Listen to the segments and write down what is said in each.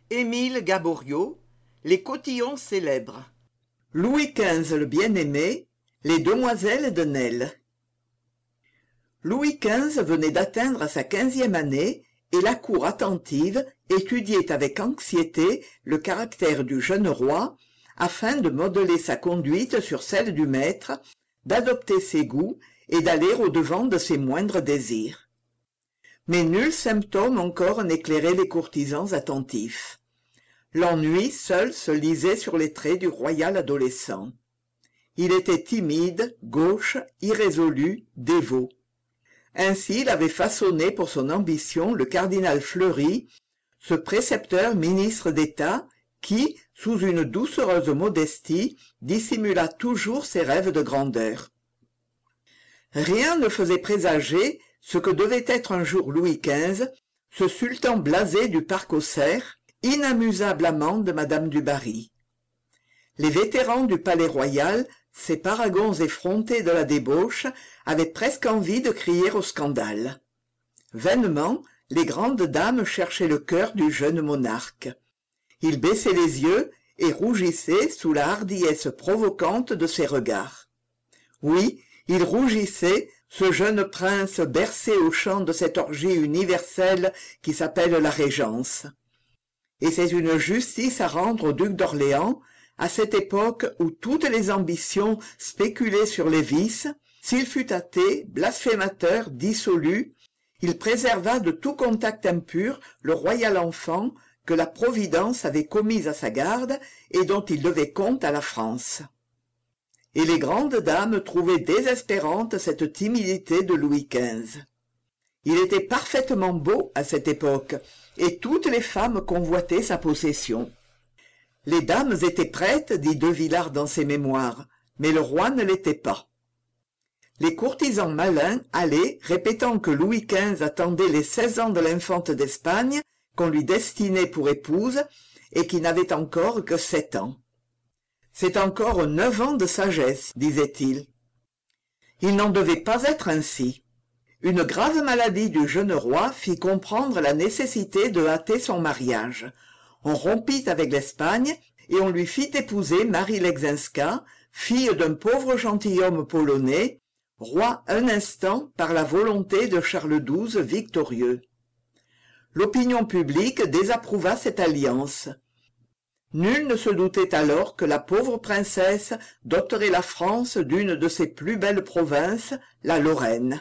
Émile Gaboriau, Les cotillons célèbres. Louis XV le bien-aimé, les demoiselles de Nesle. Louis XV venait d'atteindre sa 15e année et la cour attentive étudiait avec anxiété le caractère du jeune roi afin de modeler sa conduite sur celle du maître, d'adopter ses goûts et d'aller au-devant de ses moindres désirs. Mais nul symptôme encore n'éclairait les courtisans attentifs. L'ennui seul se lisait sur les traits du royal adolescent. Il était timide, gauche, irrésolu, dévot. Ainsi il avait façonné pour son ambition le cardinal Fleury, ce précepteur ministre d'État qui, sous une doucereuse modestie, dissimula toujours ses rêves de grandeur. Rien ne faisait présager ce que devait être un jour Louis XV, ce sultan blasé du parc aux cerfs, inamusable amant de Madame du Barry. Les vétérans du palais royal, ces paragons effrontés de la débauche, avaient presque envie de crier au scandale. Vainement, les grandes dames cherchaient le cœur du jeune monarque. Il baissait les yeux et rougissait sous la hardiesse provocante de ses regards. Oui, il rougissait, ce jeune prince bercé au chant de cette orgie universelle qui s'appelle la régence. Et c'est une justice à rendre au duc d'Orléans, à cette époque où toutes les ambitions spéculaient sur les vices, s'il fut athée, blasphémateur, dissolu, il préserva de tout contact impur le royal enfant que la Providence avait commis à sa garde et dont il devait compte à la France. Et les grandes dames trouvaient désespérante cette timidité de Louis XV. Il était parfaitement beau à cette époque, et toutes les femmes convoitaient sa possession. Les dames étaient prêtes, dit De Villars dans ses mémoires, mais le roi ne l'était pas. Les courtisans malins allaient, répétant que Louis XV attendait les 16 ans de l'infante d'Espagne, qu'on lui destinait pour épouse, et qui n'avait encore que 7 ans. C'est encore 9 ans de sagesse, disait-il. Il n'en devait pas être ainsi. Une grave maladie du jeune roi fit comprendre la nécessité de hâter son mariage. On rompit avec l'Espagne et on lui fit épouser Marie Lexinska, fille d'un pauvre gentilhomme polonais, roi un instant par la volonté de Charles XII victorieux. L'opinion publique désapprouva cette alliance. Nul ne se doutait alors que la pauvre princesse doterait la France d'une de ses plus belles provinces, la Lorraine.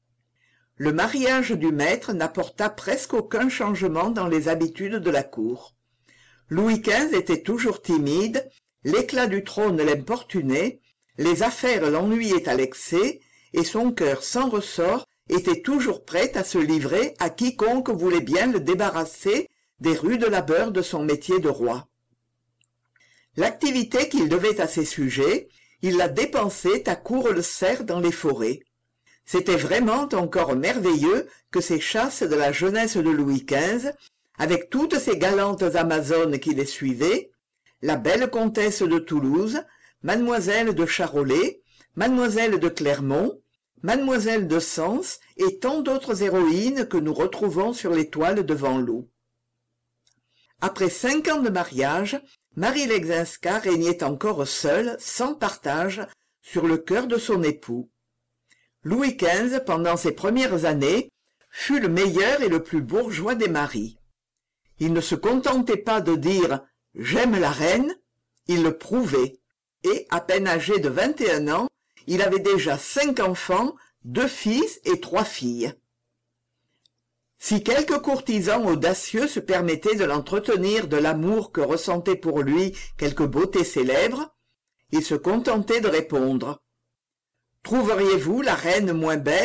Le mariage du maître n'apporta presque aucun changement dans les habitudes de la cour. Louis XV était toujours timide, l'éclat du trône l'importunait, les affaires l'ennuyaient à l'excès, et son cœur sans ressort était toujours prêt à se livrer à quiconque voulait bien le débarrasser des rudes labeurs de son métier de roi. L'activité qu'il devait à ses sujets, il la dépensait à Cour-le-Cerf dans les forêts. C'était vraiment encore merveilleux que ces chasses de la jeunesse de Louis XV, avec toutes ces galantes amazones qui les suivaient, la belle comtesse de Toulouse, mademoiselle de Charolais, mademoiselle de Clermont, mademoiselle de Sens et tant d'autres héroïnes que nous retrouvons sur les toiles de Vanloo. Après 5 ans de mariage, Marie Lexinska régnait encore seule, sans partage, sur le cœur de son époux. Louis XV, pendant ses premières années, fut le meilleur et le plus bourgeois des maris. Il ne se contentait pas de dire « j'aime la reine », il le prouvait, et, à peine âgé de 21 ans, il avait déjà 5 enfants, 2 fils et 3 filles. Si quelques courtisans audacieux se permettaient de l'entretenir de l'amour que ressentait pour lui quelque beauté célèbre, il se contentait de répondre « Trouveriez-vous la reine moins belle ?»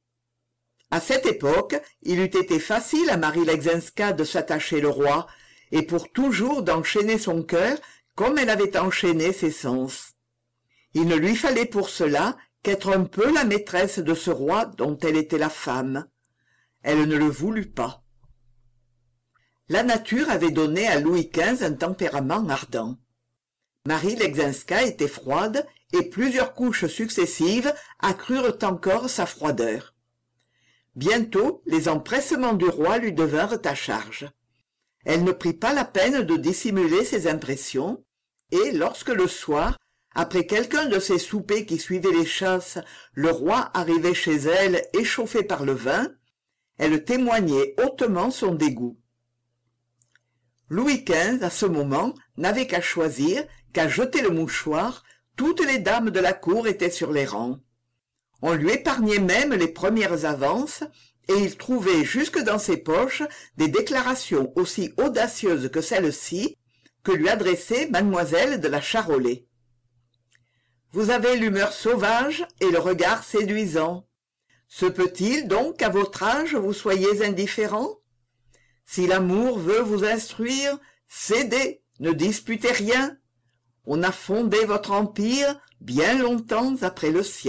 À cette époque, il eût été facile à Marie Lexinska de s'attacher le roi, et pour toujours d'enchaîner son cœur comme elle avait enchaîné ses sens. Il ne lui fallait pour cela qu'être un peu la maîtresse de ce roi dont elle était la femme. Elle ne le voulut pas. La nature avait donné à Louis XV un tempérament ardent. Marie Lexinska était froide, et plusieurs couches successives accrurent encore sa froideur. Bientôt, les empressements du roi lui devinrent à charge. Elle ne prit pas la peine de dissimuler ses impressions, et lorsque le soir, après quelqu'un de ces soupers qui suivaient les chasses, le roi arrivait chez elle échauffé par le vin, elle témoignait hautement son dégoût. Louis XV, à ce moment, n'avait qu'à choisir, qu'à jeter le mouchoir, toutes les dames de la cour étaient sur les rangs. On lui épargnait même les premières avances, et il trouvait jusque dans ses poches des déclarations aussi audacieuses que celle-ci, que lui adressait mademoiselle de la Charolais. « Vous avez l'humeur sauvage et le regard séduisant. Se peut-il donc qu'à votre âge vous soyez indifférent? Si l'amour veut vous instruire, cédez, ne disputez rien. On a fondé votre empire bien longtemps après le sien. »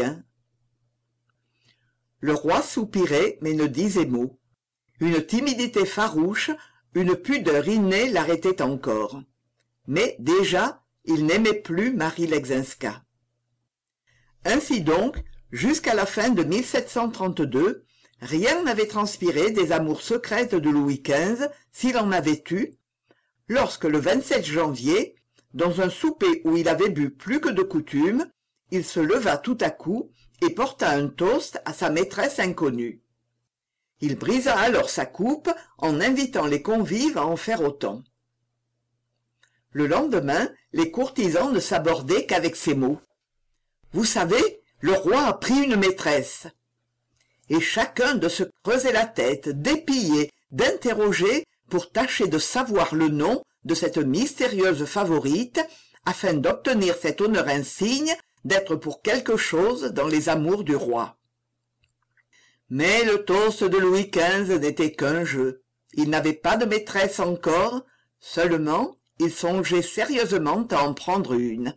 Le roi soupirait, mais ne disait mot. Une timidité farouche, une pudeur innée l'arrêtaient encore. Mais déjà, il n'aimait plus Marie Leczinska. Ainsi donc, jusqu'à la fin de 1732, rien n'avait transpiré des amours secrètes de Louis XV, s'il en avait eu, lorsque le 27 janvier, dans un souper où il avait bu plus que de coutume, il se leva tout à coup et porta un toast à sa maîtresse inconnue. Il brisa alors sa coupe en invitant les convives à en faire autant. Le lendemain, les courtisans ne s'abordaient qu'avec ces mots. « Vous savez, le roi a pris une maîtresse. » Et chacun de se creuser la tête, d'épiller, d'interroger pour tâcher de savoir le nom de cette mystérieuse favorite, afin d'obtenir cet honneur insigne d'être pour quelque chose dans les amours du roi. Mais le toast de Louis XV n'était qu'un jeu. Il n'avait pas de maîtresse encore, seulement il songeait sérieusement à en prendre une.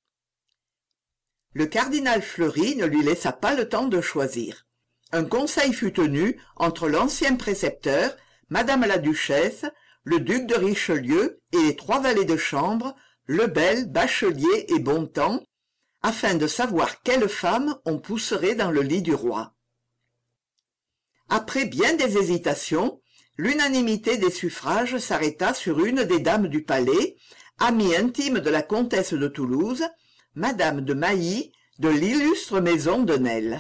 Le cardinal Fleury ne lui laissa pas le temps de choisir. Un conseil fut tenu entre l'ancien précepteur, madame la duchesse, le duc de Richelieu et les 3 valets de chambre, Lebel, Bachelier et Bontemps, afin de savoir quelle femme on pousserait dans le lit du roi. Après bien des hésitations, l'unanimité des suffrages s'arrêta sur une des dames du palais, amie intime de la comtesse de Toulouse, madame de Mailly, de l'illustre maison de Nesle.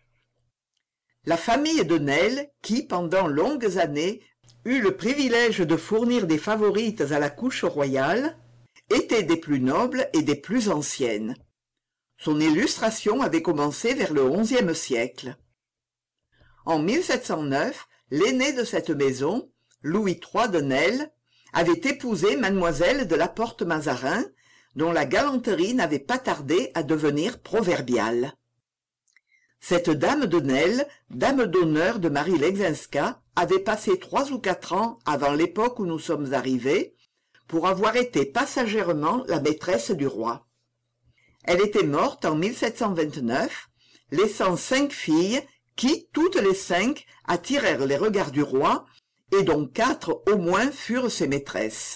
La famille de Nesle, qui, pendant longues années, eut le privilège de fournir des favorites à la couche royale, était des plus nobles et des plus anciennes. Son illustration avait commencé vers le XIe siècle. En 1709, l'aîné de cette maison, Louis III de Nesle, avait épousé mademoiselle de la Porte-Mazarin, dont la galanterie n'avait pas tardé à devenir proverbiale. Cette dame de Nesle, dame d'honneur de Marie Leczinska, avait passé 3 ou 4 ans avant l'époque où nous sommes arrivés, pour avoir été passagèrement la maîtresse du roi. Elle était morte en 1729, laissant 5 filles qui, toutes les 5, attirèrent les regards du roi, et dont 4 au moins furent ses maîtresses.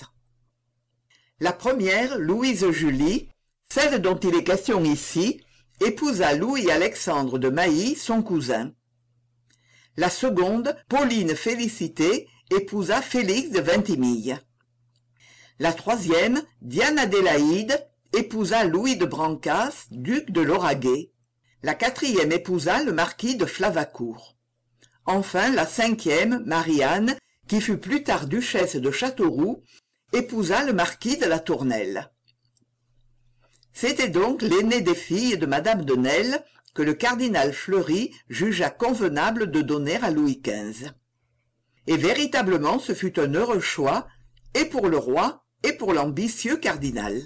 La première, Louise Julie, celle dont il est question ici, épousa Louis-Alexandre de Mailly, son cousin. La seconde, Pauline Félicité, épousa Félix de Vintimille. La troisième, Diane Adélaïde, épousa Louis de Brancas, duc de Lauragais. La quatrième épousa le marquis de Flavacourt. Enfin, la cinquième, Marie-Anne, qui fut plus tard duchesse de Châteauroux, épousa le marquis de la Tournelle. C'était donc l'aînée des filles de madame de Nesle que le cardinal Fleury jugea convenable de donner à Louis XV. Et véritablement ce fut un heureux choix, et pour le roi, et pour l'ambitieux cardinal.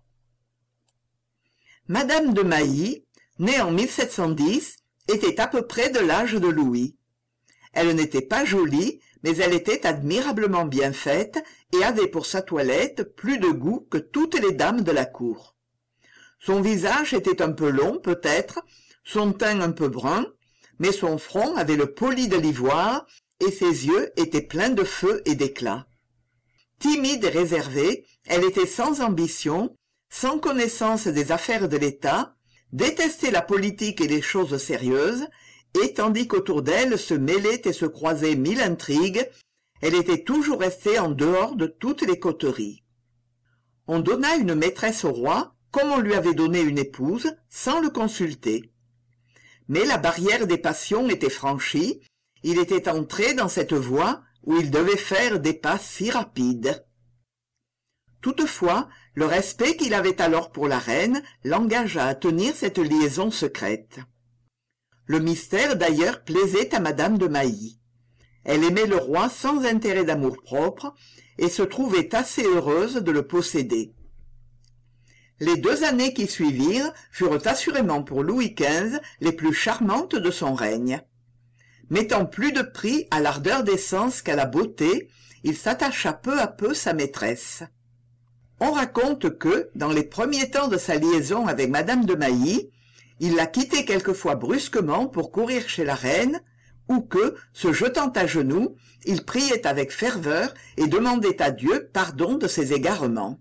Madame de Mailly, née en 1710, était à peu près de l'âge de Louis. Elle n'était pas jolie, mais elle était admirablement bien faite et avait pour sa toilette plus de goût que toutes les dames de la cour. Son visage était un peu long, peut-être, son teint un peu brun, mais son front avait le poli de l'ivoire et ses yeux étaient pleins de feu et d'éclat. Timide et réservée, elle était sans ambition, sans connaissance des affaires de l'État, détestait la politique et les choses sérieuses, et tandis qu'autour d'elle se mêlaient et se croisaient 1000 intrigues, Elle était toujours restée en dehors de toutes les coteries. On donna une maîtresse au roi, comme on lui avait donné une épouse, sans le consulter. Mais la barrière des passions était franchie, il était entré dans cette voie où il devait faire des pas si rapides. Toutefois, le respect qu'il avait alors pour la reine l'engagea à tenir cette liaison secrète. Le mystère d'ailleurs plaisait à madame de Mailly. Elle aimait le roi sans intérêt d'amour-propre et se trouvait assez heureuse de le posséder. Les 2 années qui suivirent furent assurément pour Louis XV les plus charmantes de son règne. Mettant plus de prix à l'ardeur des sens qu'à la beauté, il s'attacha peu à peu sa maîtresse. On raconte que, dans les premiers temps de sa liaison avec madame de Mailly, il la quittait quelquefois brusquement pour courir chez la reine, ou que, se jetant à genoux, il priait avec ferveur et demandait à Dieu pardon de ses égarements.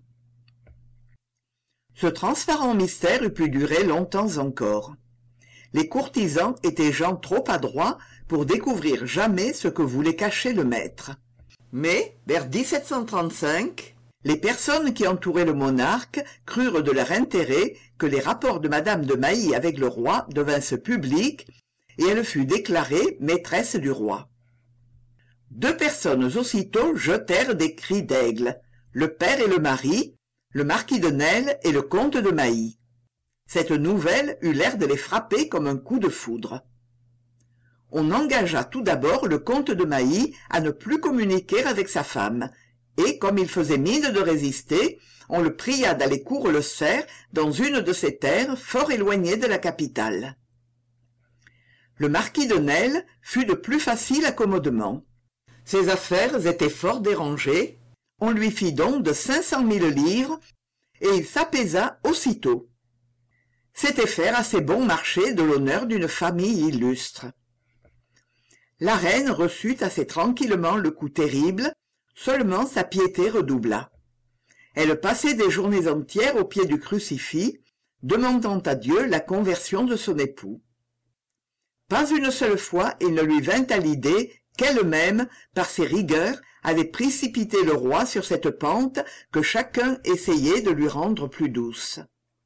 Ce transparent mystère eût pu durer longtemps encore. Les courtisans étaient gens trop adroits pour découvrir jamais ce que voulait cacher le maître. Mais, vers 1735, les personnes qui entouraient le monarque crurent de leur intérêt que les rapports de madame de Mailly avec le roi devinssent publics, et elle fut déclarée maîtresse du roi. 2 personnes aussitôt jetèrent des cris d'aigle, le père et le mari, le marquis de Nesle et le comte de Mailly. Cette nouvelle eut l'air de les frapper comme un coup de foudre. On engagea tout d'abord le comte de Mailly à ne plus communiquer avec sa femme, et comme il faisait mine de résister, on le pria d'aller Cour-le-Cerf dans une de ses terres fort éloignées de la capitale. Le marquis de Nesle fut de plus facile accommodement. Ses affaires étaient fort dérangées, on lui fit don de 500 000 livres, et il s'apaisa aussitôt. C'était faire assez bon marché de l'honneur d'une famille illustre. La reine reçut assez tranquillement le coup terrible, seulement sa piété redoubla. Elle passait des journées entières au pied du crucifix, demandant à Dieu la conversion de son époux. Pas une seule fois il ne lui vint à l'idée qu'elle-même, par ses rigueurs, avait précipité le roi sur cette pente que chacun essayait de lui rendre plus douce.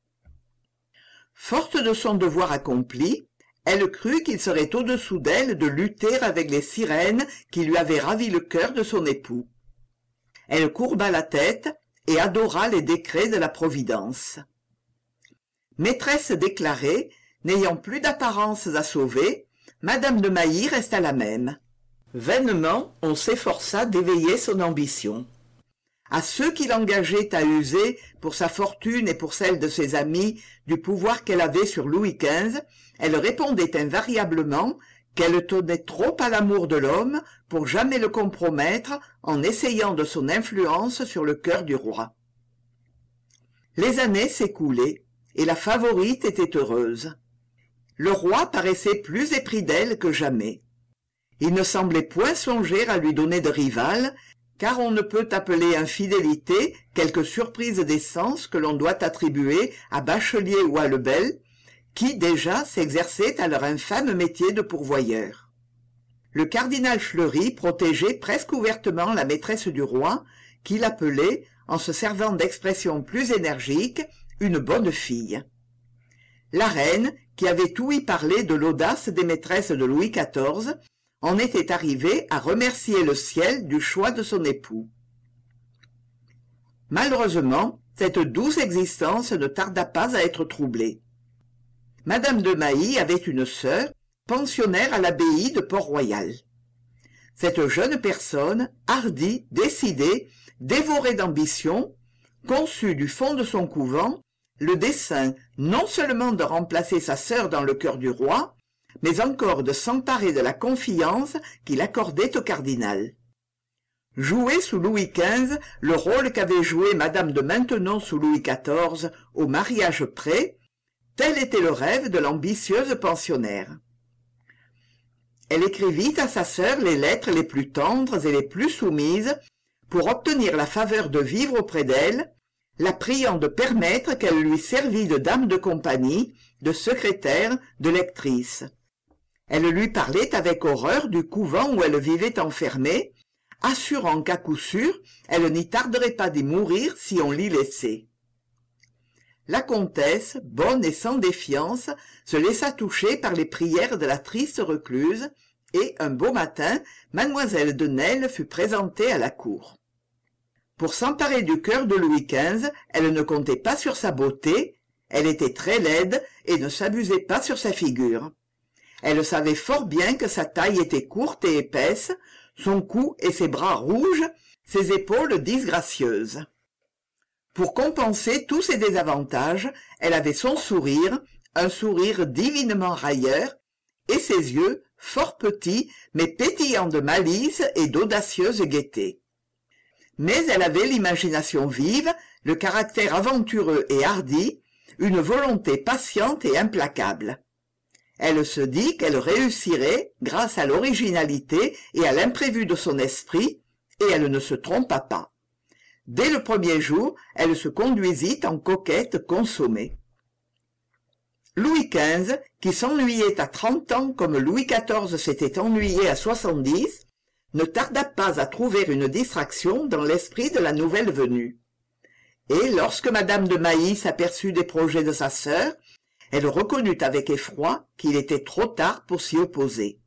Forte de son devoir accompli, elle crut qu'il serait au-dessous d'elle de lutter avec les sirènes qui lui avaient ravi le cœur de son époux. Elle courba la tête et adora les décrets de la Providence. Maîtresse déclarée, n'ayant plus d'apparences à sauver, madame de Mailly resta la même. Vainement, on s'efforça d'éveiller son ambition. À ceux qui l'engageaient à user, pour sa fortune et pour celle de ses amis, du pouvoir qu'elle avait sur Louis XV, elle répondait invariablement qu'elle tenait trop à l'amour de l'homme pour jamais le compromettre en essayant de son influence sur le cœur du roi. Les années s'écoulaient, et la favorite était heureuse. Le roi paraissait plus épris d'elle que jamais. Il ne semblait point songer à lui donner de rivale, car on ne peut appeler infidélité quelque surprise des sens que l'on doit attribuer à Bachelier ou à Lebel, qui déjà s'exerçaient à leur infâme métier de pourvoyeur. Le cardinal Fleury protégeait presque ouvertement la maîtresse du roi, qu'il appelait, en se servant d'expressions plus énergiques, une bonne fille. La reine, qui avait ouï parler de l'audace des maîtresses de Louis XIV, en était arrivée à remercier le ciel du choix de son époux. Malheureusement, cette douce existence ne tarda pas à être troublée. Madame de Mailly avait une sœur, pensionnaire à l'abbaye de Port-Royal. Cette jeune personne, hardie, décidée, dévorée d'ambition, conçut du fond de son couvent le dessein non seulement de remplacer sa sœur dans le cœur du roi, mais encore de s'emparer de la confiance qu'il accordait au cardinal. Jouer sous Louis XV le rôle qu'avait joué madame de Maintenon sous Louis XIV au mariage près, tel était le rêve de l'ambitieuse pensionnaire. Elle écrivit à sa sœur les lettres les plus tendres et les plus soumises pour obtenir la faveur de vivre auprès d'elle, la priant de permettre qu'elle lui servît de dame de compagnie, de secrétaire, de lectrice. Elle lui parlait avec horreur du couvent où elle vivait enfermée, assurant qu'à coup sûr, elle n'y tarderait pas d'y mourir si on l'y laissait. La comtesse, bonne et sans défiance, se laissa toucher par les prières de la triste recluse, et, un beau matin, mademoiselle de Nesle fut présentée à la cour. Pour s'emparer du cœur de Louis XV, elle ne comptait pas sur sa beauté, elle était très laide et ne s'abusait pas sur sa figure. Elle savait fort bien que sa taille était courte et épaisse, son cou et ses bras rouges, ses épaules disgracieuses. Pour compenser tous ces désavantages, elle avait son sourire, un sourire divinement railleur, et ses yeux, fort petits, mais pétillants de malice et d'audacieuse gaieté. Mais elle avait l'imagination vive, le caractère aventureux et hardi, une volonté patiente et implacable. Elle se dit qu'elle réussirait grâce à l'originalité et à l'imprévu de son esprit, et elle ne se trompa pas. Dès le premier jour, elle se conduisit en coquette consommée. Louis XV, qui s'ennuyait à 30 ans comme Louis XIV s'était ennuyé à 70, ne tarda pas à trouver une distraction dans l'esprit de la nouvelle venue. Et lorsque madame de Mailly s'aperçut des projets de sa sœur, elle reconnut avec effroi qu'il était trop tard pour s'y opposer.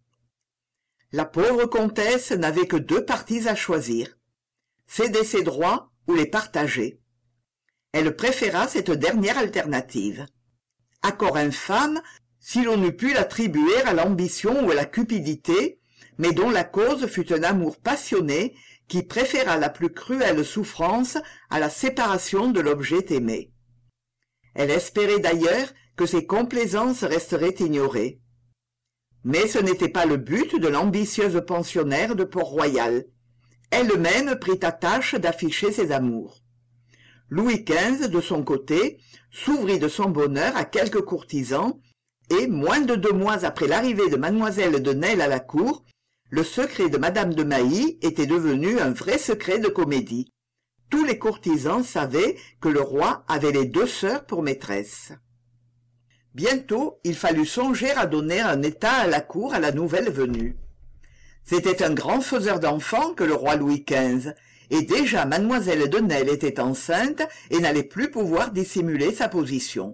La pauvre comtesse n'avait que 2 partis à choisir, céder ses droits ou les partager. Elle préféra cette dernière alternative. Accord infâme, si l'on eût pu l'attribuer à l'ambition ou à la cupidité, mais dont la cause fut un amour passionné qui préféra la plus cruelle souffrance à la séparation de l'objet aimé. Elle espérait d'ailleurs que ses complaisances resteraient ignorées. Mais ce n'était pas le but de l'ambitieuse pensionnaire de Port-Royal. Elle-même prit à tâche d'afficher ses amours. Louis XV, de son côté, s'ouvrit de son bonheur à quelques courtisans, et, moins de 2 mois après l'arrivée de mademoiselle de Nesle à la cour, le secret de madame de Mailly était devenu un vrai secret de comédie. Tous les courtisans savaient que le roi avait les 2 sœurs pour maîtresses. Bientôt, il fallut songer à donner un état à la cour à la nouvelle venue. C'était un grand faiseur d'enfants que le roi Louis XV, et déjà mademoiselle de Nesle était enceinte et n'allait plus pouvoir dissimuler sa position.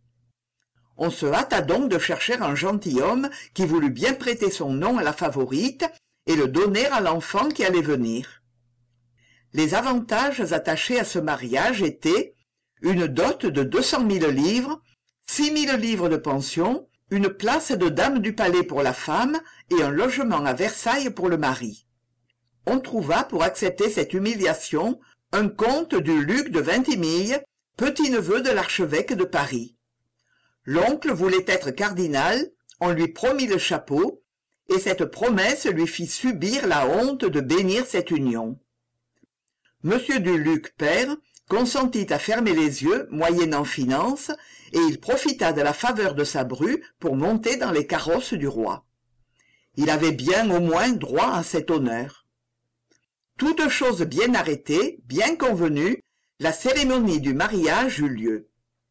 On se hâta donc de chercher un gentilhomme qui voulût bien prêter son nom à la favorite et le donner à l'enfant qui allait venir. Les avantages attachés à ce mariage étaient une dot de 200 000 livres, 6 000 livres de pension, une place de dame du palais pour la femme et un logement à Versailles pour le mari. On trouva pour accepter cette humiliation un comte du Luc de Vintimille, petit-neveu de l'archevêque de Paris. L'oncle voulait être cardinal, on lui promit le chapeau, et cette promesse lui fit subir la honte de bénir cette union. Monsieur du Luc père consentit à fermer les yeux moyennant finance, et il profita de la faveur de sa bru pour monter dans les carrosses du roi. Il avait bien au moins droit à cet honneur. Toute chose bien arrêtée, bien convenue, la cérémonie du mariage eut lieu.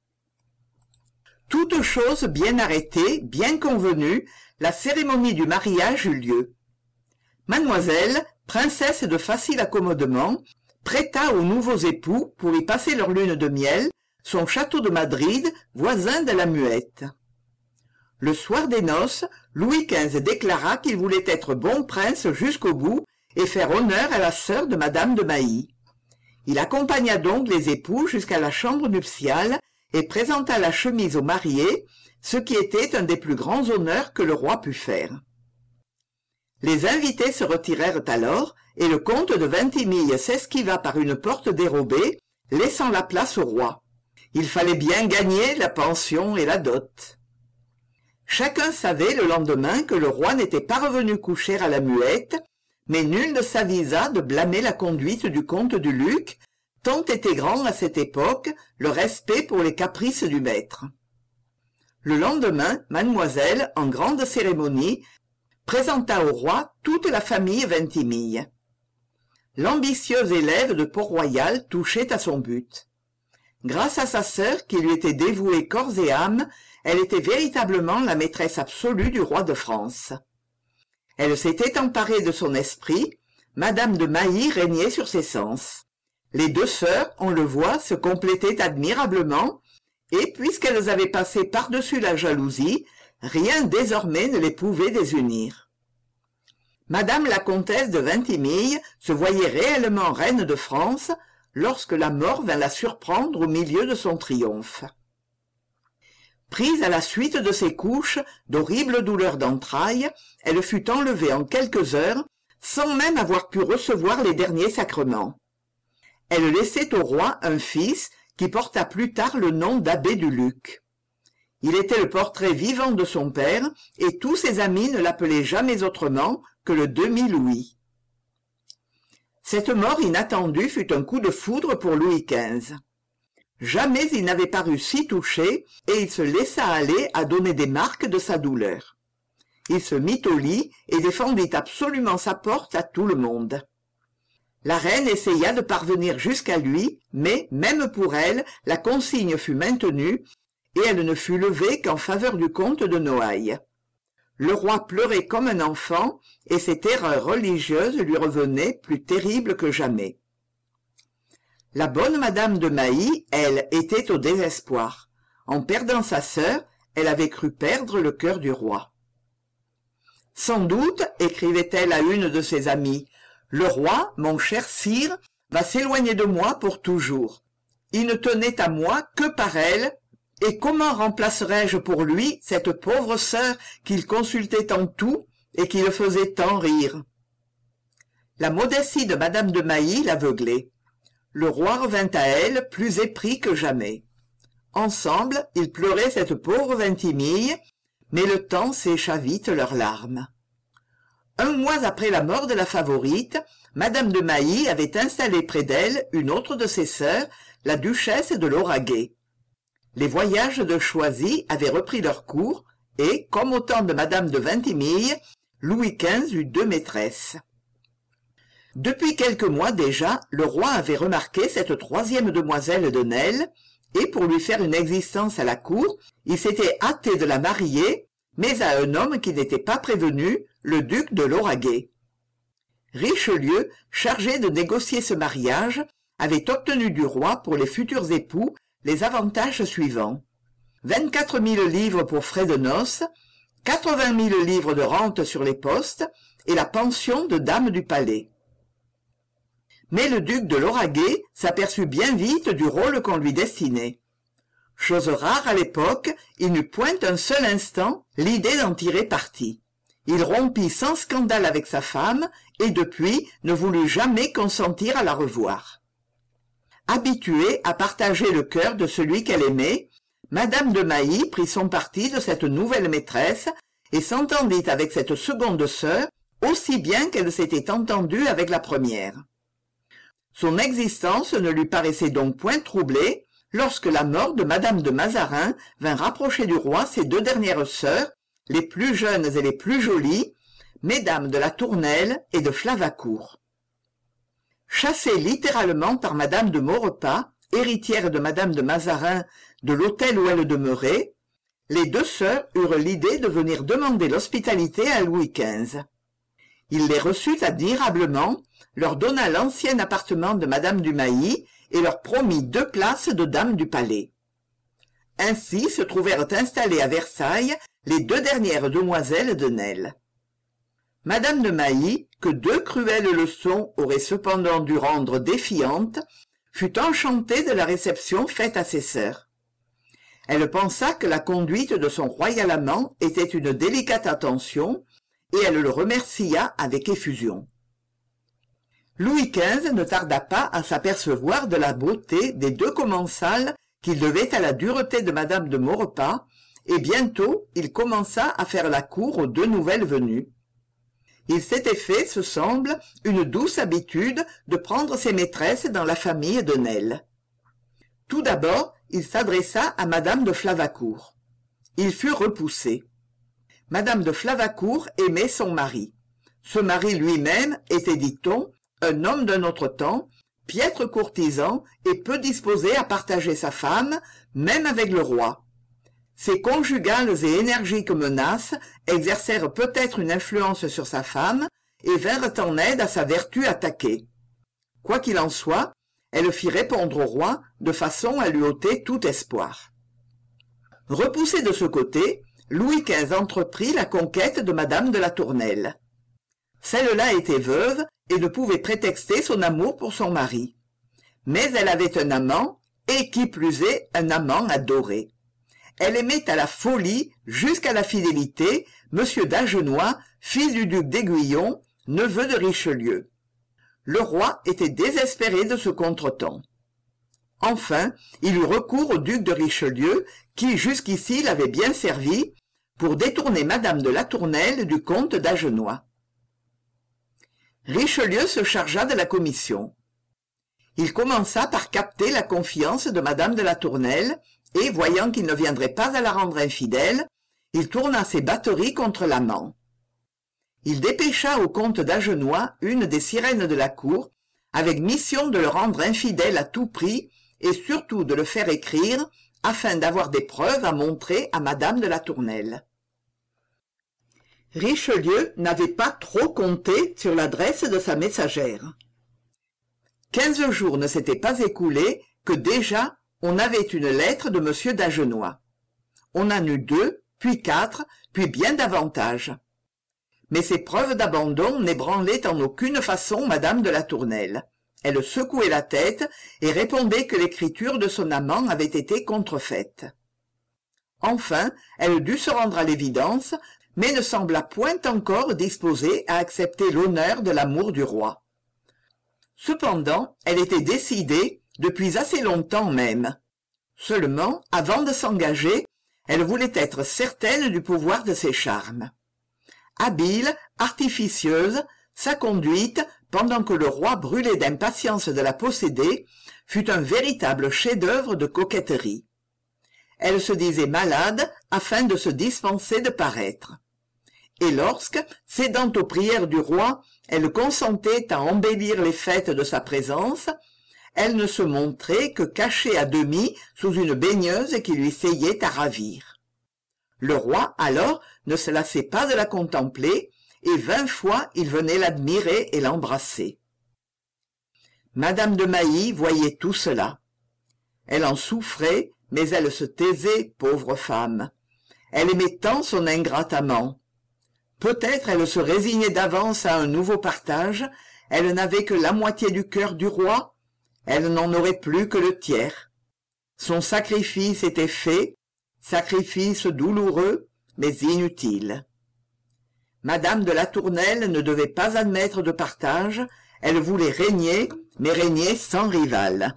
Toute chose bien arrêtée, bien convenue, la cérémonie du mariage eut lieu. Mademoiselle, princesse de facile accommodement, prêta aux nouveaux époux, pour y passer leur lune de miel, son château de Madrid, voisin de la Muette. Le soir des noces, Louis XV déclara qu'il voulait être bon prince jusqu'au bout et faire honneur à la sœur de madame de Mailly. Il accompagna donc les époux jusqu'à la chambre nuptiale et présenta la chemise aux mariés, ce qui était un des plus grands honneurs que le roi put faire. Les invités se retirèrent alors, et le comte de Vintimille s'esquiva par une porte dérobée, laissant la place au roi. Il fallait bien gagner la pension et la dot. Chacun savait le lendemain que le roi n'était pas revenu coucher à la Muette, mais nul ne s'avisa de blâmer la conduite du comte du Luc, tant était grand à cette époque le respect pour les caprices du maître. Le lendemain, mademoiselle, en grande cérémonie, présenta au roi toute la famille Vintimille. L'ambitieuse élève de Port-Royal touchait à son but. Grâce à sa sœur qui lui était dévouée corps et âme, elle était véritablement la maîtresse absolue du roi de France. Elle s'était emparée de son esprit, Madame de Mailly régnait sur ses sens. Les deux sœurs, on le voit, se complétaient admirablement, et puisqu'elles avaient passé par-dessus la jalousie, rien désormais ne les pouvait désunir. Madame la comtesse de Vintimille se voyait réellement reine de France lorsque la mort vint la surprendre au milieu de son triomphe. Prise à la suite de ses couches d'horribles douleurs d'entrailles, elle fut enlevée en quelques heures sans même avoir pu recevoir les derniers sacrements. Elle laissait au roi un fils qui porta plus tard le nom d'abbé du Luc. Il était le portrait vivant de son père, et tous ses amis ne l'appelaient jamais autrement que le demi-Louis. Cette mort inattendue fut un coup de foudre pour Louis XV. Jamais il n'avait paru si touché, et il se laissa aller à donner des marques de sa douleur. Il se mit au lit et défendit absolument sa porte à tout le monde. La reine essaya de parvenir jusqu'à lui, mais, même pour elle, la consigne fut maintenue, et elle ne fut levée qu'en faveur du comte de Noailles. Le roi pleurait comme un enfant, et ses terreurs religieuses lui revenaient plus terribles que jamais. La bonne Madame de Mailly, elle, était au désespoir. En perdant sa sœur, elle avait cru perdre le cœur du roi. « Sans doute, écrivait-elle à une de ses amies, le roi, mon cher sire, va s'éloigner de moi pour toujours. Il ne tenait à moi que par elle, et comment remplacerai-je pour lui cette pauvre sœur qu'il consultait en tout et qui le faisait tant rire ?» La modestie de Madame de Mailly l'aveuglait. Le roi revint à elle plus épris que jamais. Ensemble, ils pleuraient cette pauvre Vintimille, mais le temps sécha vite leurs larmes. Un mois après la mort de la favorite, Madame de Mailly avait installé près d'elle une autre de ses sœurs, la duchesse de Lauragais. Les voyages de Choisy avaient repris leur cours, et, comme au temps de Madame de Vintimille, Louis XV eut deux maîtresses. Depuis quelques mois déjà, le roi avait remarqué cette troisième demoiselle de Nesle, et pour lui faire une existence à la cour, il s'était hâté de la marier, mais à un homme qui n'était pas prévenu, le duc de Lauragais. Richelieu, chargé de négocier ce mariage, avait obtenu du roi pour les futurs époux les avantages suivants: 24 000 livres pour frais de noces, 80 000 livres de rente sur les postes et la pension de dame du palais. Mais le duc de Lauragais s'aperçut bien vite du rôle qu'on lui destinait. Chose rare à l'époque, il n'eut point un seul instant l'idée d'en tirer parti. Il rompit sans scandale avec sa femme et depuis ne voulut jamais consentir à la revoir. Habituée à partager le cœur de celui qu'elle aimait, Madame de Mailly prit son parti de cette nouvelle maîtresse et s'entendit avec cette seconde sœur aussi bien qu'elle s'était entendue avec la première. Son existence ne lui paraissait donc point troublée lorsque la mort de Madame de Mazarin vint rapprocher du roi ses deux dernières sœurs, les plus jeunes et les plus jolies, mesdames de la Tournelle et de Flavacourt. Chassées littéralement par Madame de Maurepas, héritière de Madame de Mazarin, de l'hôtel où elle demeurait, les deux sœurs eurent l'idée de venir demander l'hospitalité à Louis XV. Il les reçut admirablement, leur donna l'ancien appartement de Madame du Mailly et leur promit 2 places de dame du palais. Ainsi se trouvèrent installées à Versailles les 2 dernières demoiselles de Nesle. Madame de Mailly, que 2 cruelles leçons auraient cependant dû rendre défiante, fut enchantée de la réception faite à ses sœurs. Elle pensa que la conduite de son royal amant était une délicate attention, et elle le remercia avec effusion. Louis XV ne tarda pas à s'apercevoir de la beauté des 2 commensales qu'il devait à la dureté de Madame de Maurepas, et bientôt il commença à faire la cour aux 2 nouvelles venues. Il s'était fait, ce semble, une douce habitude de prendre ses maîtresses dans la famille de Nesle. Tout d'abord, il s'adressa à Madame de Flavacourt. Il fut repoussé. Madame de Flavacourt aimait son mari. Ce mari lui-même était, dit-on, un homme d'un autre temps, piètre courtisan et peu disposé à partager sa femme, même avec le roi. Ses conjugales et énergiques menaces exercèrent peut-être une influence sur sa femme, et vinrent en aide à sa vertu attaquée. Quoi qu'il en soit, elle fit répondre au roi de façon à lui ôter tout espoir. Repoussé de ce côté, Louis XV entreprit la conquête de madame de la Tournelle. Celle-là était veuve et ne pouvait prétexter son amour pour son mari. Mais elle avait un amant, et qui plus est, un amant adoré. Elle aimait à la folie, jusqu'à la fidélité, M. d'Agenois, fils du duc d'Aiguillon, neveu de Richelieu. Le roi était désespéré de ce contretemps. Enfin, il eut recours au duc de Richelieu, qui jusqu'ici l'avait bien servi, pour détourner madame de la Tournelle du comte d'Agenois. Richelieu se chargea de la commission. Il commença par capter la confiance de madame de la Tournelle, et, voyant qu'il ne viendrait pas à la rendre infidèle, il tourna ses batteries contre l'amant. Il dépêcha au comte d'Agenois une des sirènes de la cour, avec mission de le rendre infidèle à tout prix, et surtout de le faire écrire, afin d'avoir des preuves à montrer à madame de la Tournelle. Richelieu n'avait pas trop compté sur l'adresse de sa messagère. 15 jours ne s'étaient pas écoulés que déjà on avait une lettre de M. d'Agenois. On en eut 2, puis 4, puis bien davantage. Mais ces preuves d'abandon n'ébranlaient en aucune façon madame de la Tournelle. Elle secouait la tête et répondait que l'écriture de son amant avait été contrefaite. Enfin, elle dut se rendre à l'évidence, mais ne sembla point encore disposée à accepter l'honneur de l'amour du roi. Cependant, elle était décidée, depuis assez longtemps même. Seulement, avant de s'engager, elle voulait être certaine du pouvoir de ses charmes. Habile, artificieuse, sa conduite, pendant que le roi brûlait d'impatience de la posséder, fut un véritable chef-d'œuvre de coquetterie. Elle se disait malade afin de se dispenser de paraître. Et lorsque, cédant aux prières du roi, elle consentait à embellir les fêtes de sa présence, elle ne se montrait que cachée à demi sous une baigneuse qui lui essayait à ravir. Le roi, alors, ne se lassait pas de la contempler, et 20 fois il venait l'admirer et l'embrasser. Madame de Mailly voyait tout cela. Elle en souffrait, mais elle se taisait, pauvre femme. Elle aimait tant son ingrat amant. Peut-être elle se résignait d'avance à un nouveau partage, elle n'avait que la moitié du cœur du roi, elle n'en aurait plus que le tiers. Son sacrifice était fait, sacrifice douloureux, mais inutile. Madame de la Tournelle ne devait pas admettre de partage, elle voulait régner, mais régner sans rival.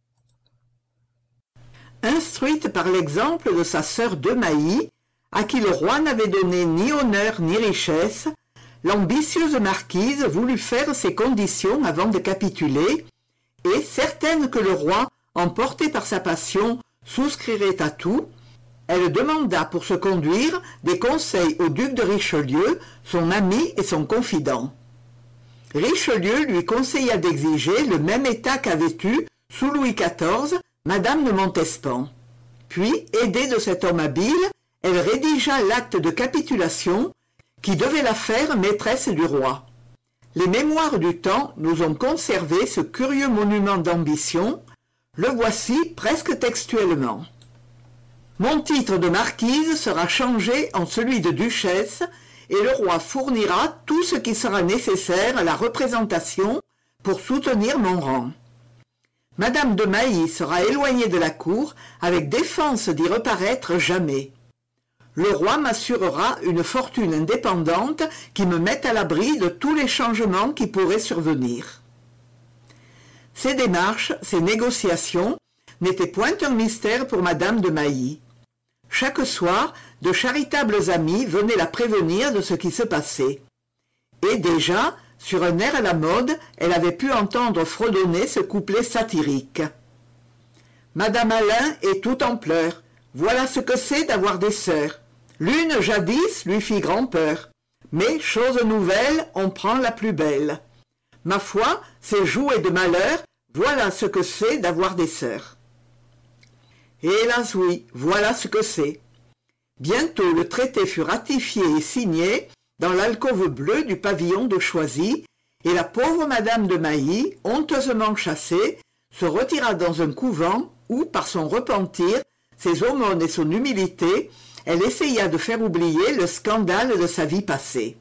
Instruite par l'exemple de sa sœur de Mailly, à qui le roi n'avait donné ni honneur ni richesse, l'ambitieuse marquise voulut faire ses conditions avant de capituler, et, certaine que le roi, emporté par sa passion, souscrirait à tout, elle demanda pour se conduire des conseils au duc de Richelieu, son ami et son confident. Richelieu lui conseilla d'exiger le même état qu'avait eu, sous Louis XIV, madame de Montespan. Puis, aidée de cet homme habile, elle rédigea l'acte de capitulation qui devait la faire maîtresse du roi. Les mémoires du temps nous ont conservé ce curieux monument d'ambition. Le voici presque textuellement. Mon titre de marquise sera changé en celui de duchesse et le roi fournira tout ce qui sera nécessaire à la représentation pour soutenir mon rang. Madame de Mailly sera éloignée de la cour avec défense d'y reparaître jamais. Le roi m'assurera une fortune indépendante qui me mette à l'abri de tous les changements qui pourraient survenir. Ces démarches, ces négociations, n'étaient point un mystère pour madame de Mailly. Chaque soir, de charitables amis venaient la prévenir de ce qui se passait. Et déjà, sur un air à la mode, elle avait pu entendre fredonner ce couplet satirique. « Madame Alain est tout en pleurs. Voilà ce que c'est d'avoir des sœurs. L'une jadis lui fit grand-peur. Mais, chose nouvelle, on prend la plus belle. Ma foi, c'est jouet de malheur, voilà ce que c'est d'avoir des sœurs. » Hélas oui, voilà ce que c'est. Bientôt le traité fut ratifié et signé, dans l'alcôve bleue du pavillon de Choisy, et la pauvre madame de Mailly, honteusement chassée, se retira dans un couvent où, par son repentir, ses aumônes et son humilité, elle essaya de faire oublier le scandale de sa vie passée.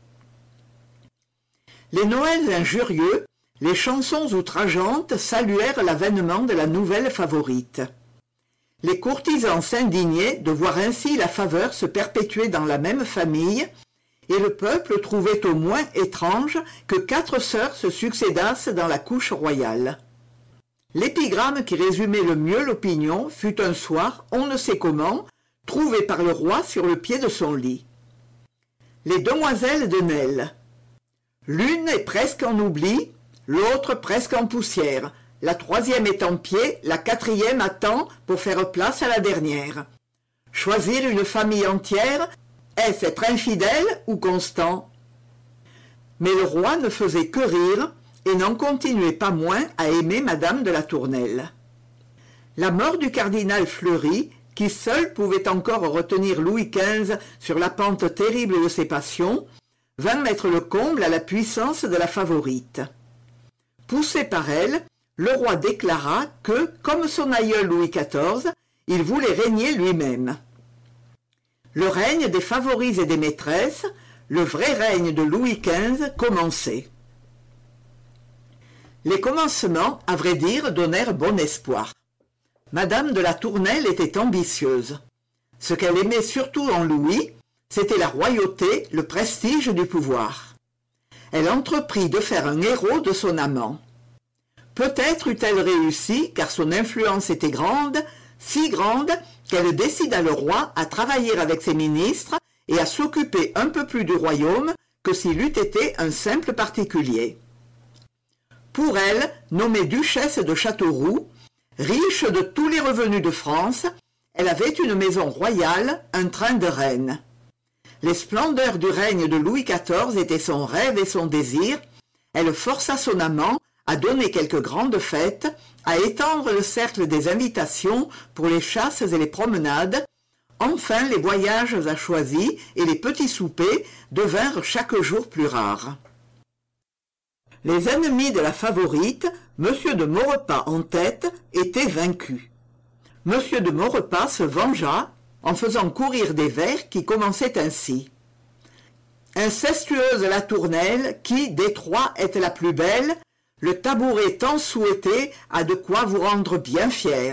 Les Noëls injurieux, les chansons outrageantes saluèrent l'avènement de la nouvelle favorite. Les courtisans s'indignaient de voir ainsi la faveur se perpétuer dans la même famille, et le peuple trouvait au moins étrange que 4 sœurs se succédassent dans la couche royale. L'épigramme qui résumait le mieux l'opinion fut un soir, on ne sait comment, trouvé par le roi sur le pied de son lit. Les demoiselles de Nesle. L'une est presque en oubli, l'autre presque en poussière. La troisième est en pied, la quatrième attend pour faire place à la dernière. Choisir une famille entière, est-ce être infidèle ou constant? Mais le roi ne faisait que rire et n'en continuait pas moins à aimer madame de la Tournelle. La mort du cardinal Fleury, qui seul pouvait encore retenir Louis XV sur la pente terrible de ses passions, vint mettre le comble à la puissance de la favorite. Poussé par elle, le roi déclara que, comme son aïeul Louis XIV, il voulait régner lui-même. Le règne des favoris et des maîtresses, le vrai règne de Louis XV, commençait. Les commencements, à vrai dire, donnèrent bon espoir. Madame de la Tournelle était ambitieuse. Ce qu'elle aimait surtout en Louis, c'était la royauté, le prestige du pouvoir. Elle entreprit de faire un héros de son amant. Peut-être eût-elle réussi, car son influence était grande, si grande qu'elle décida le roi à travailler avec ses ministres et à s'occuper un peu plus du royaume que s'il eût été un simple particulier. Pour elle, nommée duchesse de Châteauroux, riche de tous les revenus de France, elle avait une maison royale, un train de reine. Les splendeurs du règne de Louis XIV étaient son rêve et son désir. Elle força son amant à donner quelques grandes fêtes, à étendre le cercle des invitations pour les chasses et les promenades. Enfin, les voyages à Choisy et les petits soupers devinrent chaque jour plus rares. Les ennemis de la favorite, M. de Maurepas en tête, étaient vaincus. M. de Maurepas se vengea en faisant courir des vers qui commençaient ainsi. Incestueuse la Tournelle, qui, des trois, est la plus belle, le tabouret tant souhaité a de quoi vous rendre bien fier.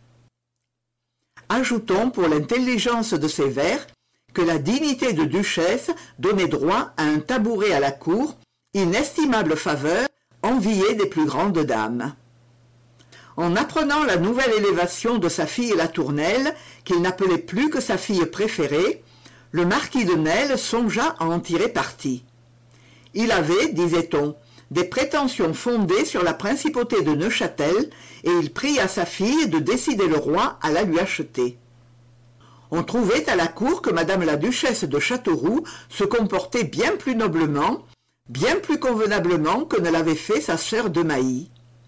Ajoutons pour l'intelligence de ces vers que la dignité de duchesse donnait droit à un tabouret à la cour, inestimable faveur, enviée des plus grandes dames. En apprenant la nouvelle élévation de sa fille la Tournelle, qu'il n'appelait plus que sa fille préférée, le marquis de Nesle songea à en tirer parti. Il avait, disait-on, des prétentions fondées sur la principauté de Neuchâtel, et il pria sa fille de décider le roi à la lui acheter. On trouvait à la cour que madame la duchesse de Châteauroux se comportait bien plus noblement, bien plus convenablement que ne l'avait fait sa sœur de Mailly.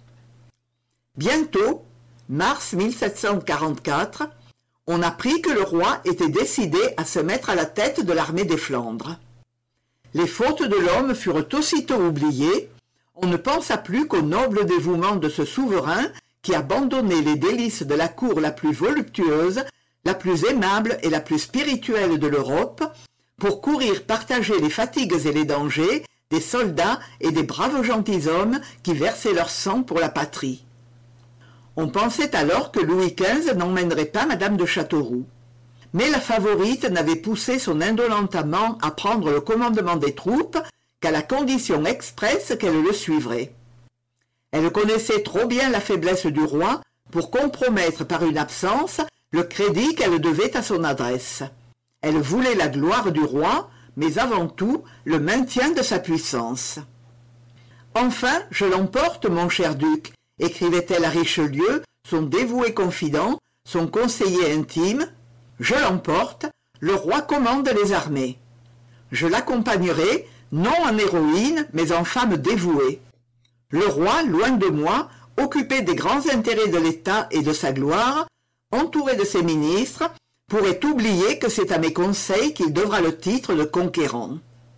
Bientôt, mars 1744, on apprit que le roi était décidé à se mettre à la tête de l'armée des Flandres. Les fautes de l'homme furent aussitôt oubliées, on ne pensa plus qu'au noble dévouement de ce souverain qui abandonnait les délices de la cour la plus voluptueuse, la plus aimable et la plus spirituelle de l'Europe, pour courir partager les fatigues et les dangers des soldats et des braves gentilshommes qui versaient leur sang pour la patrie. On pensait alors que Louis XV n'emmènerait pas madame de Châteauroux. Mais la favorite n'avait poussé son indolent amant à prendre le commandement des troupes qu'à la condition expresse qu'elle le suivrait. Elle connaissait trop bien la faiblesse du roi pour compromettre par une absence le crédit qu'elle devait à son adresse. Elle voulait la gloire du roi, mais avant tout le maintien de sa puissance. « Enfin, je l'emporte, mon cher duc », écrivait-elle à Richelieu, son dévoué confident, son conseiller intime. « Je l'emporte, le roi commande les armées. Je l'accompagnerai, non en héroïne, mais en femme dévouée. Le roi, loin de moi, occupé des grands intérêts de l'État et de sa gloire, entouré de ses ministres, pourrait oublier que c'est à mes conseils qu'il devra le titre de conquérant. »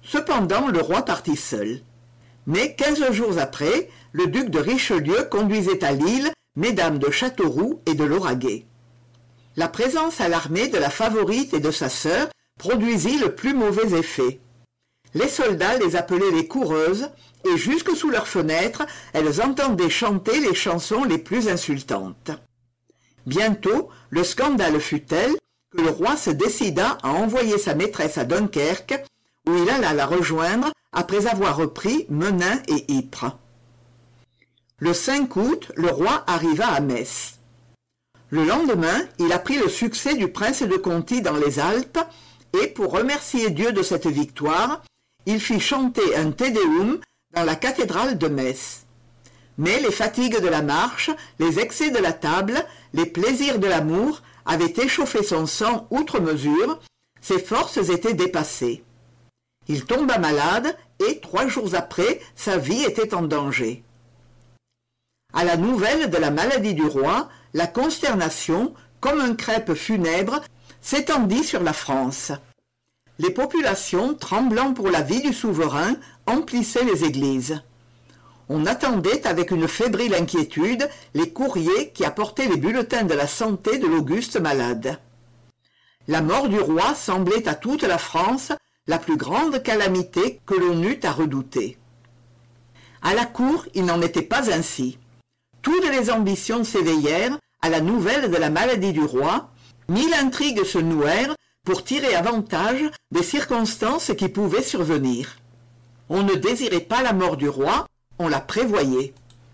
Cependant, le roi partit seul. Mais 15 jours après, le duc de Richelieu conduisait à Lille mesdames de Châteauroux et de Lauragais. La présence à l'armée de la favorite et de sa sœur produisit le plus mauvais effet. Les soldats les appelaient les coureuses, et jusque sous leurs fenêtres, elles entendaient chanter les chansons les plus insultantes. Bientôt, le scandale fut tel que le roi se décida à envoyer sa maîtresse à Dunkerque, où il alla la rejoindre après avoir repris Menin et Ypres. Le 5 août, le roi arriva à Metz. Le lendemain, il apprit le succès du prince de Conti dans les Alpes, et pour remercier Dieu de cette victoire, il fit chanter un Te Deum dans la cathédrale de Metz. Mais les fatigues de la marche, les excès de la table, les plaisirs de l'amour avaient échauffé son sang outre mesure, ses forces étaient dépassées. Il tomba malade et 3 jours après, sa vie était en danger. À la nouvelle de la maladie du roi, la consternation, comme un crêpe funèbre, s'étendit sur la France. Les populations, tremblant pour la vie du souverain, emplissaient les églises. On attendait avec une fébrile inquiétude les courriers qui apportaient les bulletins de la santé de l'auguste malade. La mort du roi semblait à toute la France la plus grande calamité que l'on eût à redouter. À la cour, il n'en était pas ainsi. Toutes les ambitions s'éveillèrent à la nouvelle de la maladie du roi, 1000 intrigues se nouèrent pour tirer avantage des circonstances qui pouvaient survenir. On ne désirait pas la mort du roi, on la prévoyait.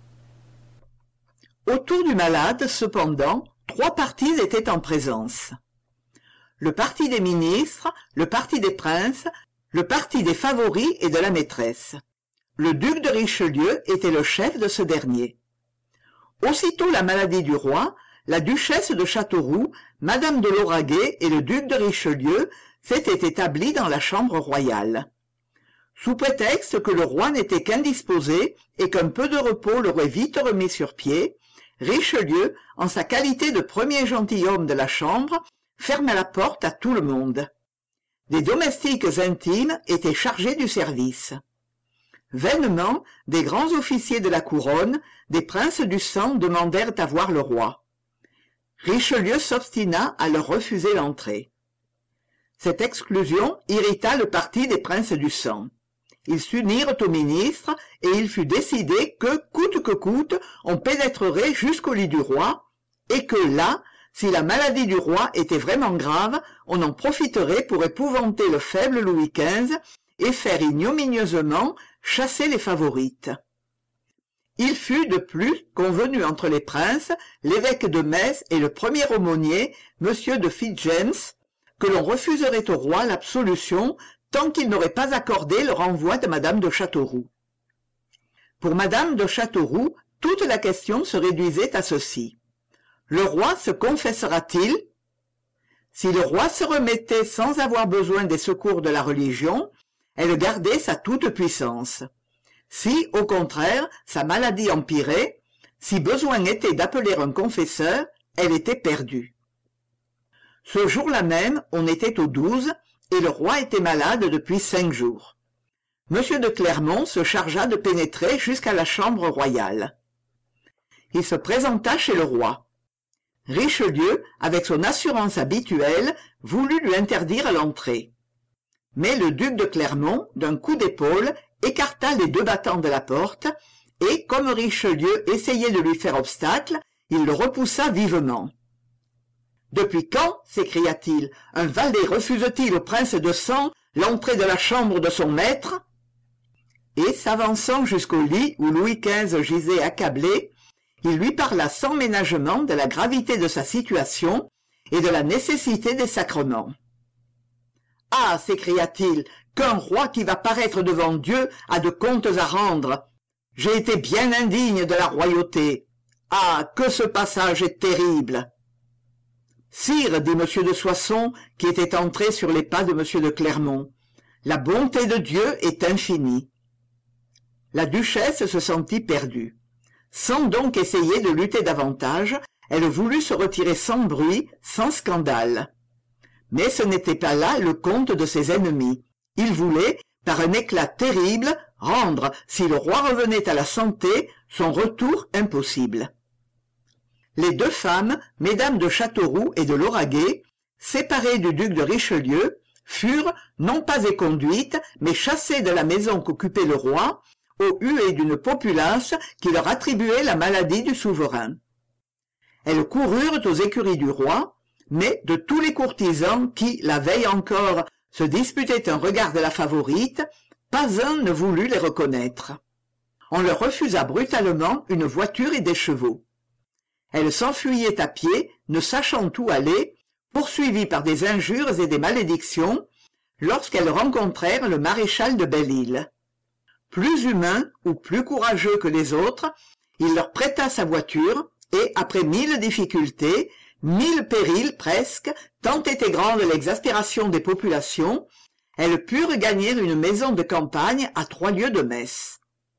Autour du malade, cependant, 3 partis étaient en présence. Le parti des ministres, le parti des princes, le parti des favoris et de la maîtresse. Le duc de Richelieu était le chef de ce dernier. Aussitôt la maladie du roi, la duchesse de Châteauroux, madame de Lauragais et le duc de Richelieu s'étaient établis dans la chambre royale. Sous prétexte que le roi n'était qu'indisposé et qu'un peu de repos l'aurait vite remis sur pied, Richelieu, en sa qualité de premier gentilhomme de la chambre, ferma la porte à tout le monde. Des domestiques intimes étaient chargés du service. Vainement, des grands officiers de la couronne, des princes du sang demandèrent à voir le roi. Richelieu s'obstina à leur refuser l'entrée. Cette exclusion irrita le parti des princes du sang. Ils s'unirent aux ministres et il fut décidé que, coûte que coûte, on pénétrerait jusqu'au lit du roi, et que là, si la maladie du roi était vraiment grave, on en profiterait pour épouvanter le faible Louis XV et faire ignominieusement chasser les favorites. Il fut de plus convenu entre les princes, l'évêque de Metz et le premier aumônier, M. de Fitz-James, que l'on refuserait au roi l'absolution tant qu'il n'aurait pas accordé le renvoi de madame de Châteauroux. Pour madame de Châteauroux, toute la question se réduisait à ceci. Le roi se confessera-t-il? Si le roi se remettait sans avoir besoin des secours de la religion, elle gardait sa toute-puissance. Si, au contraire, sa maladie empirait, si besoin était d'appeler un confesseur, elle était perdue. Ce jour-là même, on était au 12, et le roi était malade depuis 5 jours. M. de Clermont se chargea de pénétrer jusqu'à la chambre royale. Il se présenta chez le roi. Richelieu, avec son assurance habituelle, voulut lui interdire l'entrée. Mais le duc de Clermont, d'un coup d'épaule, écarta les 2 battants de la porte, et, comme Richelieu essayait de lui faire obstacle, il le repoussa vivement. « Depuis quand, s'écria-t-il, un valet refuse-t-il au prince de sang l'entrée de la chambre de son maître ?» Et, s'avançant jusqu'au lit où Louis XV gisait accablé, il lui parla sans ménagement de la gravité de sa situation et de la nécessité des sacrements. « Ah, s'écria-t-il, qu'un roi qui va paraître devant Dieu a de comptes à rendre. J'ai été bien indigne de la royauté. Ah, que ce passage est terrible !»« Sire, dit M. de Soissons, qui était entré sur les pas de M. de Clermont, la bonté de Dieu est infinie. » La duchesse se sentit perdue. Sans donc essayer de lutter davantage, elle voulut se retirer sans bruit, sans scandale. Mais ce n'était pas là le compte de ses ennemis. Ils voulaient, par un éclat terrible, rendre, si le roi revenait à la santé, son retour impossible. Les deux femmes, mesdames de Châteauroux et de Lauragais, séparées du duc de Richelieu, furent, non pas éconduites, mais chassées de la maison qu'occupait le roi, au huée d'une populace qui leur attribuait la maladie du souverain. Elles coururent aux écuries du roi, mais de tous les courtisans qui, la veille encore, se disputaient un regard de la favorite, pas un ne voulut les reconnaître. On leur refusa brutalement une voiture et des chevaux. Elles s'enfuyaient à pied, ne sachant où aller, poursuivies par des injures et des malédictions, lorsqu'elles rencontrèrent le maréchal de Belle-Île. Plus humain ou plus courageux que les autres, il leur prêta sa voiture, et après 1000 difficultés, 1000 périls presque, tant était grande l'exaspération des populations, elles purent gagner une maison de campagne à 3 lieues de Metz.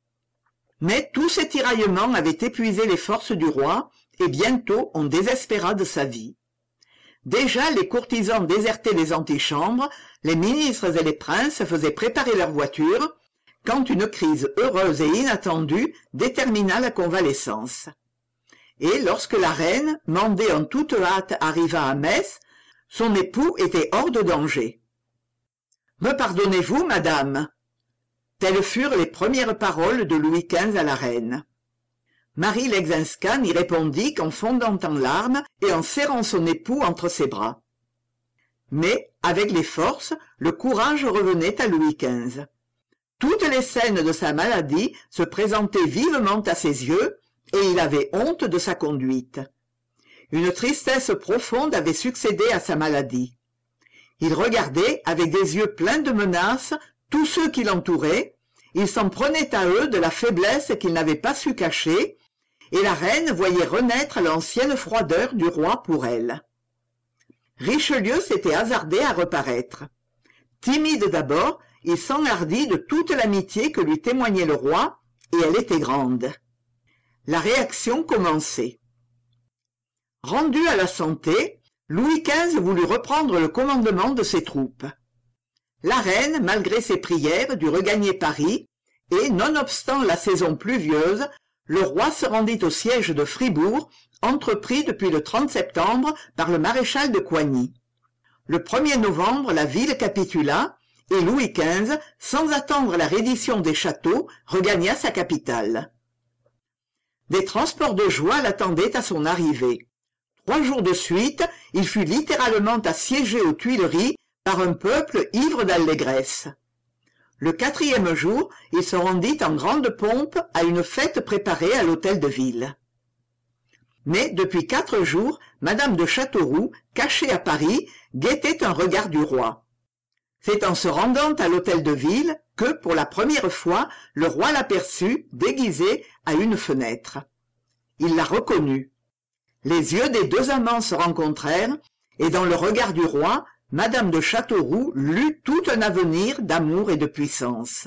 Mais tous ces tiraillements avaient épuisé les forces du roi, et bientôt on désespéra de sa vie. Déjà les courtisans désertaient les antichambres, les ministres et les princes faisaient préparer leurs voitures, quand une crise heureuse et inattendue détermina la convalescence. Et lorsque la reine, mandée en toute hâte, arriva à Metz, son époux était hors de danger. « Me pardonnez-vous, madame ?» Telles furent les premières paroles de Louis XV à la reine. Marie Leczinska n'y répondit qu'en fondant en larmes et en serrant son époux entre ses bras. Mais, avec les forces, le courage revenait à Louis XV. Toutes les scènes de sa maladie se présentaient vivement à ses yeux, et il avait honte de sa conduite. Une tristesse profonde avait succédé à sa maladie. Il regardait, avec des yeux pleins de menaces, tous ceux qui l'entouraient, il s'en prenait à eux de la faiblesse qu'il n'avait pas su cacher, et la reine voyait renaître l'ancienne froideur du roi pour elle. Richelieu s'était hasardé à reparaître. Timide d'abord, il s'enhardit de toute l'amitié que lui témoignait le roi, et elle était grande. La réaction commençait. Rendu à la santé, Louis XV voulut reprendre le commandement de ses troupes. La reine, malgré ses prières, dut regagner Paris, et, nonobstant la saison pluvieuse, le roi se rendit au siège de Fribourg, entrepris depuis le 30 septembre par le maréchal de Coigny. Le 1er novembre, la ville capitula, et Louis XV, sans attendre la reddition des châteaux, regagna sa capitale. Des transports de joie l'attendaient à son arrivée. 3 jours de suite, il fut littéralement assiégé aux Tuileries par un peuple ivre d'allégresse. Le 4e jour, il se rendit en grande pompe à une fête préparée à l'hôtel de ville. Mais depuis 4 jours, madame de Châteauroux, cachée à Paris, guettait un regard du roi. C'est en se rendant à l'hôtel de ville que, pour la première fois, le roi l'aperçut, déguisé, à une fenêtre. Il la reconnut. Les yeux des 2 amants se rencontrèrent, et dans le regard du roi, madame de Châteauroux lut tout un avenir d'amour et de puissance.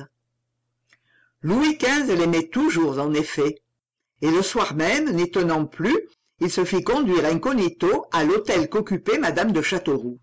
Louis XV l'aimait toujours, en effet, et le soir même, n'y tenant plus, il se fit conduire incognito à l'hôtel qu'occupait madame de Châteauroux.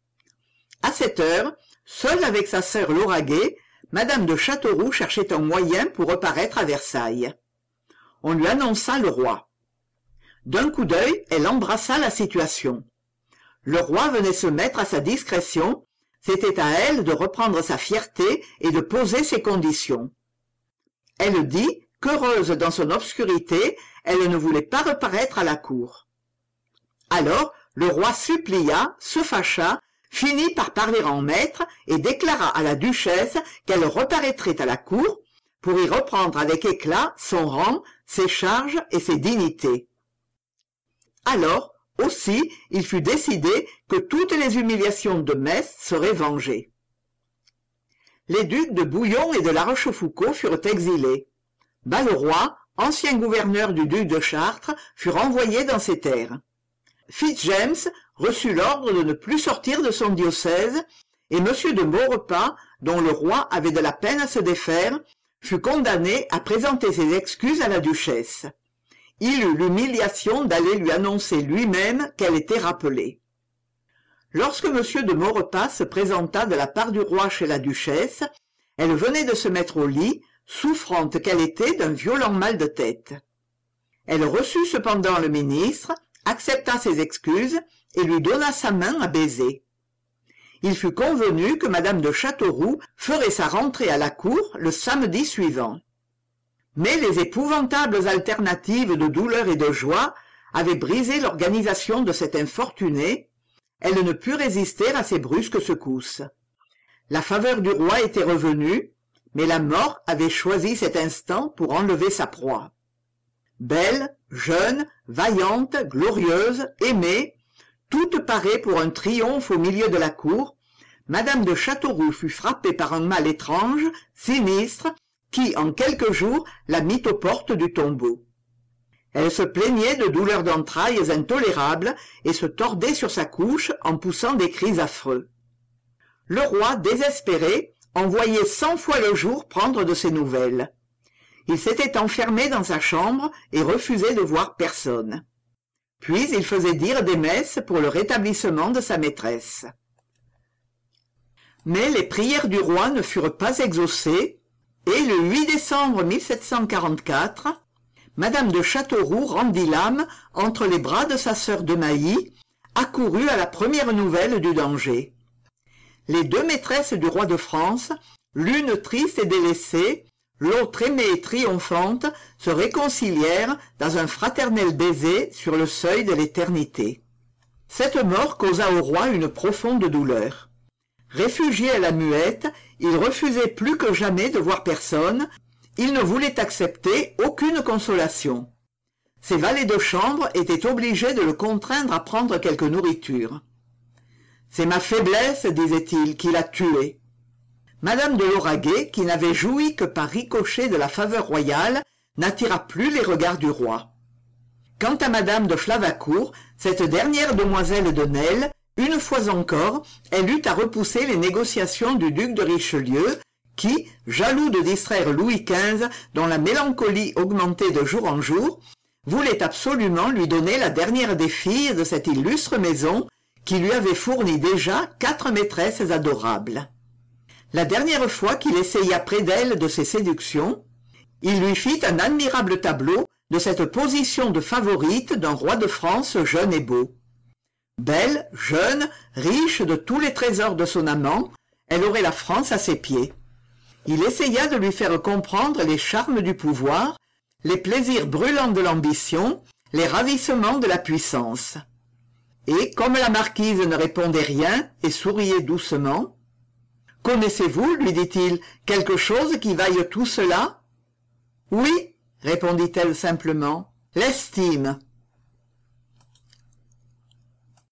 À cette heure, seule avec sa sœur Lauragais, madame de Châteauroux cherchait un moyen pour reparaître à Versailles. On lui annonça le roi. D'un coup d'œil, elle embrassa la situation. Le roi venait se mettre à sa discrétion, c'était à elle de reprendre sa fierté et de poser ses conditions. Elle dit qu'heureuse dans son obscurité, elle ne voulait pas reparaître à la cour. Alors, le roi supplia, se fâcha, finit par parler en maître et déclara à la duchesse qu'elle reparaîtrait à la cour pour y reprendre avec éclat son rang, ses charges et ses dignités. Alors, aussi, il fut décidé que toutes les humiliations de Metz seraient vengées. Les ducs de Bouillon et de La Rochefoucauld furent exilés. Balleroy, ancien gouverneur du duc de Chartres, fut renvoyé dans ses terres. Fitzjames reçut l'ordre de ne plus sortir de son diocèse, et M. de Maurepas, dont le roi avait de la peine à se défaire, fut condamné à présenter ses excuses à la duchesse. Il eut l'humiliation d'aller lui annoncer lui-même qu'elle était rappelée. Lorsque M. de Maurepas se présenta de la part du roi chez la duchesse, Elle venait de se mettre au lit, souffrante qu'elle était d'un violent mal de tête. Elle reçut cependant le ministre, accepta ses excuses et lui donna sa main à baiser. Il fut convenu que madame de Châteauroux ferait sa rentrée à la cour le samedi suivant. Mais les épouvantables alternatives de douleur et de joie avaient brisé l'organisation de cette infortunée. Elle ne put résister à ces brusques secousses. La faveur du roi était revenue, mais la mort avait choisi cet instant pour enlever sa proie. Belle, jeune, vaillante, glorieuse, aimée, toute parée pour un triomphe au milieu de la cour, madame de Châteauroux fut frappée par un mal étrange, sinistre, qui, en quelques jours, la mit aux portes du tombeau. Elle se plaignait de douleurs d'entrailles intolérables et se tordait sur sa couche en poussant des cris affreux. Le roi, désespéré, envoyait 100 fois le jour prendre de ses nouvelles. Il s'était enfermé dans sa chambre et refusait de voir personne. Puis il faisait dire des messes pour le rétablissement de sa maîtresse. Mais les prières du roi ne furent pas exaucées, et le 8 décembre 1744, madame de Châteauroux rendit l'âme entre les bras de sa sœur de Mailly, accourue à la première nouvelle du danger. Les deux maîtresses du roi de France, l'une triste et délaissée, l'autre aimée et triomphante, se réconcilièrent dans un fraternel baiser sur le seuil de l'éternité. Cette mort causa au roi une profonde douleur. Réfugié à la Muette, il refusait plus que jamais de voir personne, il ne voulait accepter aucune consolation. Ses valets de chambre étaient obligés de le contraindre à prendre quelque nourriture. « C'est ma faiblesse, disait-il, qui l'a tué. » Madame de Lauraguais, qui n'avait joui que par ricochet de la faveur royale, n'attira plus les regards du roi. Quant à madame de Flavacourt, cette dernière demoiselle de Nesle, une fois encore, elle eut à repousser les négociations du duc de Richelieu, qui, jaloux de distraire Louis XV, dont la mélancolie augmentait de jour en jour, voulait absolument lui donner la dernière des filles de cette illustre maison, qui lui avait fourni déjà 4 maîtresses adorables. La dernière fois qu'il essaya près d'elle de ses séductions, il lui fit un admirable tableau de cette position de favorite d'un roi de France jeune et beau. Belle, jeune, riche de tous les trésors de son amant, elle aurait la France à ses pieds. Il essaya de lui faire comprendre les charmes du pouvoir, les plaisirs brûlants de l'ambition, les ravissements de la puissance. Et, comme la marquise ne répondait rien et souriait doucement, « Connaissez-vous, lui dit-il, quelque chose qui vaille tout cela ?»« Oui, répondit-elle simplement, « l'estime. »